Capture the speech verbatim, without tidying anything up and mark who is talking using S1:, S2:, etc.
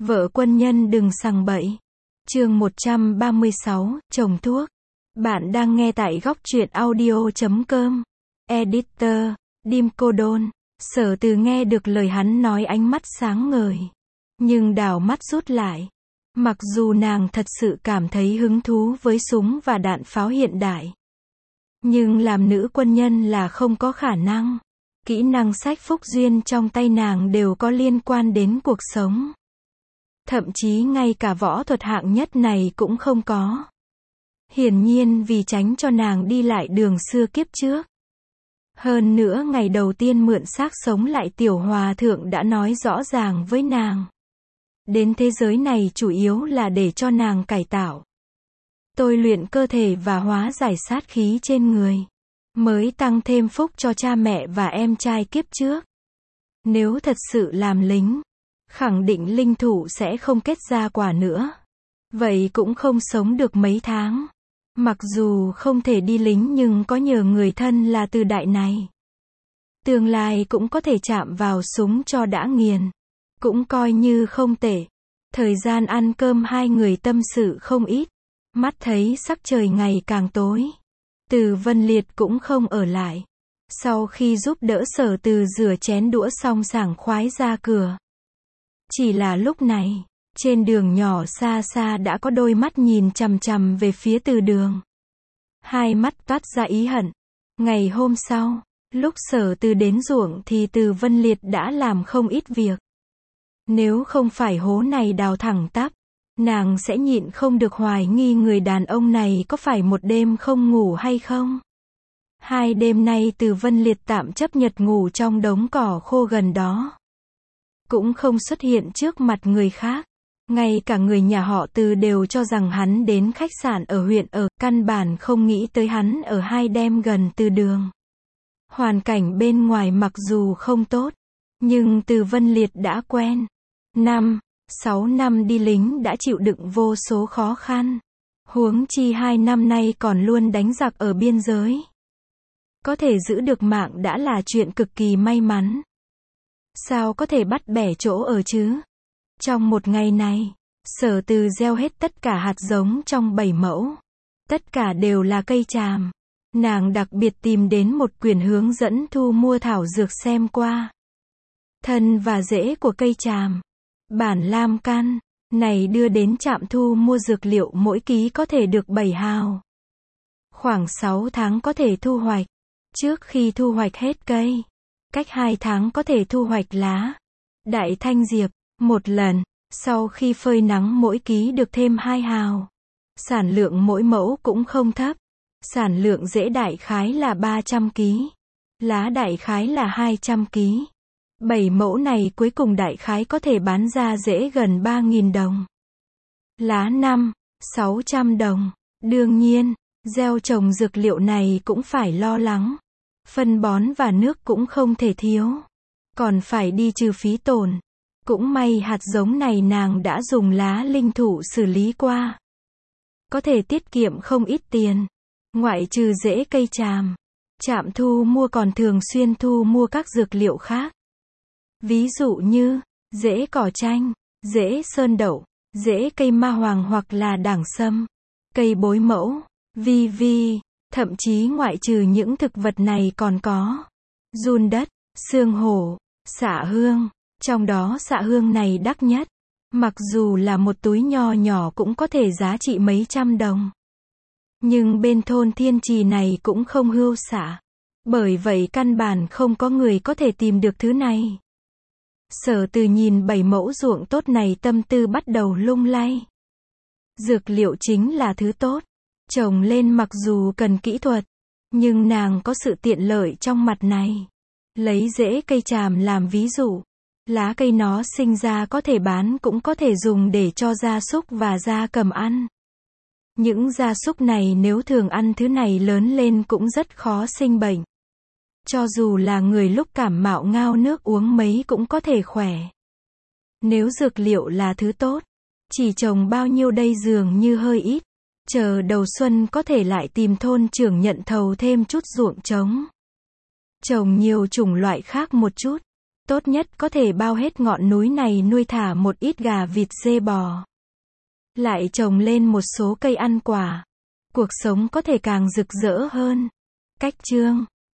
S1: Vợ quân nhân đừng sằng bậy. Chương một trăm ba mươi sáu, trồng thuốc. Bạn đang nghe tại góc truyện audio chấm com. Editor, Dim Cô Đôn. Sở Từ nghe được lời hắn nói ánh mắt sáng ngời. Nhưng đảo mắt rút lại. Mặc dù nàng thật sự cảm thấy hứng thú với súng và đạn pháo hiện đại. Nhưng làm nữ quân nhân là không có khả năng. Kỹ năng sách phúc duyên trong tay nàng đều có liên quan đến cuộc sống. Thậm chí ngay cả võ thuật hạng nhất này cũng không có. Hiển nhiên vì tránh cho nàng đi lại đường xưa kiếp trước. Hơn nữa ngày đầu tiên mượn xác sống lại tiểu hòa thượng đã nói rõ ràng với nàng. Đến thế giới này chủ yếu là để cho nàng cải tạo. Tôi luyện cơ thể và hóa giải sát khí trên người. Mới tăng thêm phúc cho cha mẹ và em trai kiếp trước. Nếu thật sự làm lính, khẳng định linh thủ sẽ không kết ra quả nữa. Vậy cũng không sống được mấy tháng. Mặc dù không thể đi lính nhưng có nhờ người thân là Từ Đại này. Tương lai cũng có thể chạm vào súng cho đã nghiền. Cũng coi như không tệ. Thời gian ăn cơm hai người tâm sự không ít. Mắt thấy sắc trời ngày càng tối. Từ Vân Liệt cũng không ở lại. Sau khi giúp đỡ Sở Từ rửa chén đũa xong sảng khoái ra cửa. Chỉ là lúc này, trên đường nhỏ xa xa đã có đôi mắt nhìn chằm chằm về phía Từ Đường. Hai mắt toát ra ý hận. Ngày hôm sau, lúc Sở Từ đến ruộng thì Từ Vân Liệt đã làm không ít việc. Nếu không phải hố này đào thẳng tắp, nàng sẽ nhịn không được hoài nghi người đàn ông này có phải một đêm không ngủ hay không. Hai đêm nay Từ Vân Liệt tạm chấp nhật ngủ trong đống cỏ khô gần đó. Cũng không xuất hiện trước mặt người khác. Ngay cả người nhà họ Từ đều cho rằng hắn đến khách sạn ở huyện ở, căn bản không nghĩ tới hắn ở hai đêm gần Từ Đường. Hoàn cảnh bên ngoài mặc dù không tốt, nhưng Từ Vân Liệt đã quen. Năm, sáu năm đi lính đã chịu đựng vô số khó khăn. Huống chi hai năm nay còn luôn đánh giặc ở biên giới. Có thể giữ được mạng đã là chuyện cực kỳ may mắn. Sao có thể bắt bẻ chỗ ở chứ? Trong một ngày này, Sở Từ gieo hết tất cả hạt giống trong bảy mẫu. Tất cả đều là cây tràm. Nàng đặc biệt tìm đến một quyển hướng dẫn thu mua thảo dược xem qua. Thân và rễ của cây tràm. Bản lam can. Này đưa đến trạm thu mua dược liệu mỗi ký có thể được bảy hào. Khoảng sáu tháng có thể thu hoạch. Trước khi thu hoạch hết cây. Cách hai tháng có thể thu hoạch lá. Đại thanh diệp. Một lần. Sau khi phơi nắng mỗi ký được thêm hai hào. Sản lượng mỗi mẫu cũng không thấp. Sản lượng rễ đại khái là ba trăm ký. Lá đại khái là hai trăm ký. Bảy mẫu này cuối cùng đại khái có thể bán ra rễ gần ba nghìn đồng. Lá năm, sáu trăm đồng. Đương nhiên, gieo trồng dược liệu này cũng phải lo lắng. Phân bón và nước cũng không thể thiếu. Còn phải đi trừ phí tổn. Cũng may hạt giống này nàng đã dùng lá linh thụ xử lý qua. Có thể tiết kiệm không ít tiền. Ngoại trừ rễ cây tràm, trạm thu mua còn thường xuyên thu mua các dược liệu khác. Ví dụ như, rễ cỏ chanh, rễ sơn đậu, rễ cây ma hoàng hoặc là đảng sâm, cây bối mẫu, vi vi, thậm chí ngoại trừ những thực vật này còn có giun đất, xương hổ, xạ hương, trong đó xạ hương này đắt nhất. Mặc dù là một túi nho nhỏ cũng có thể giá trị mấy trăm đồng. Nhưng bên thôn Thiên Trì này cũng không hưu xạ. Bởi vậy căn bản không có người có thể tìm được thứ này. Sở Từ nhìn bảy mẫu ruộng tốt này tâm tư bắt đầu lung lay. Dược liệu chính là thứ tốt. Trồng lên mặc dù cần kỹ thuật. Nhưng nàng có sự tiện lợi trong mặt này. Lấy rễ cây tràm làm ví dụ. Lá cây nó sinh ra có thể bán cũng có thể dùng để cho gia súc và gia cầm ăn. Những gia súc này nếu thường ăn thứ này lớn lên cũng rất khó sinh bệnh. Cho dù là người lúc cảm mạo ngao nước uống mấy cũng có thể khỏe. Nếu dược liệu là thứ tốt, chỉ trồng bao nhiêu đây dường như hơi ít. Chờ đầu xuân có thể lại tìm thôn trưởng nhận thầu thêm chút ruộng trống. Trồng nhiều chủng loại khác một chút. Tốt nhất có thể bao hết ngọn núi này nuôi thả một ít gà vịt dê bò. Lại trồng lên một số cây ăn quả. Cuộc sống có thể càng rực rỡ hơn. Cách chương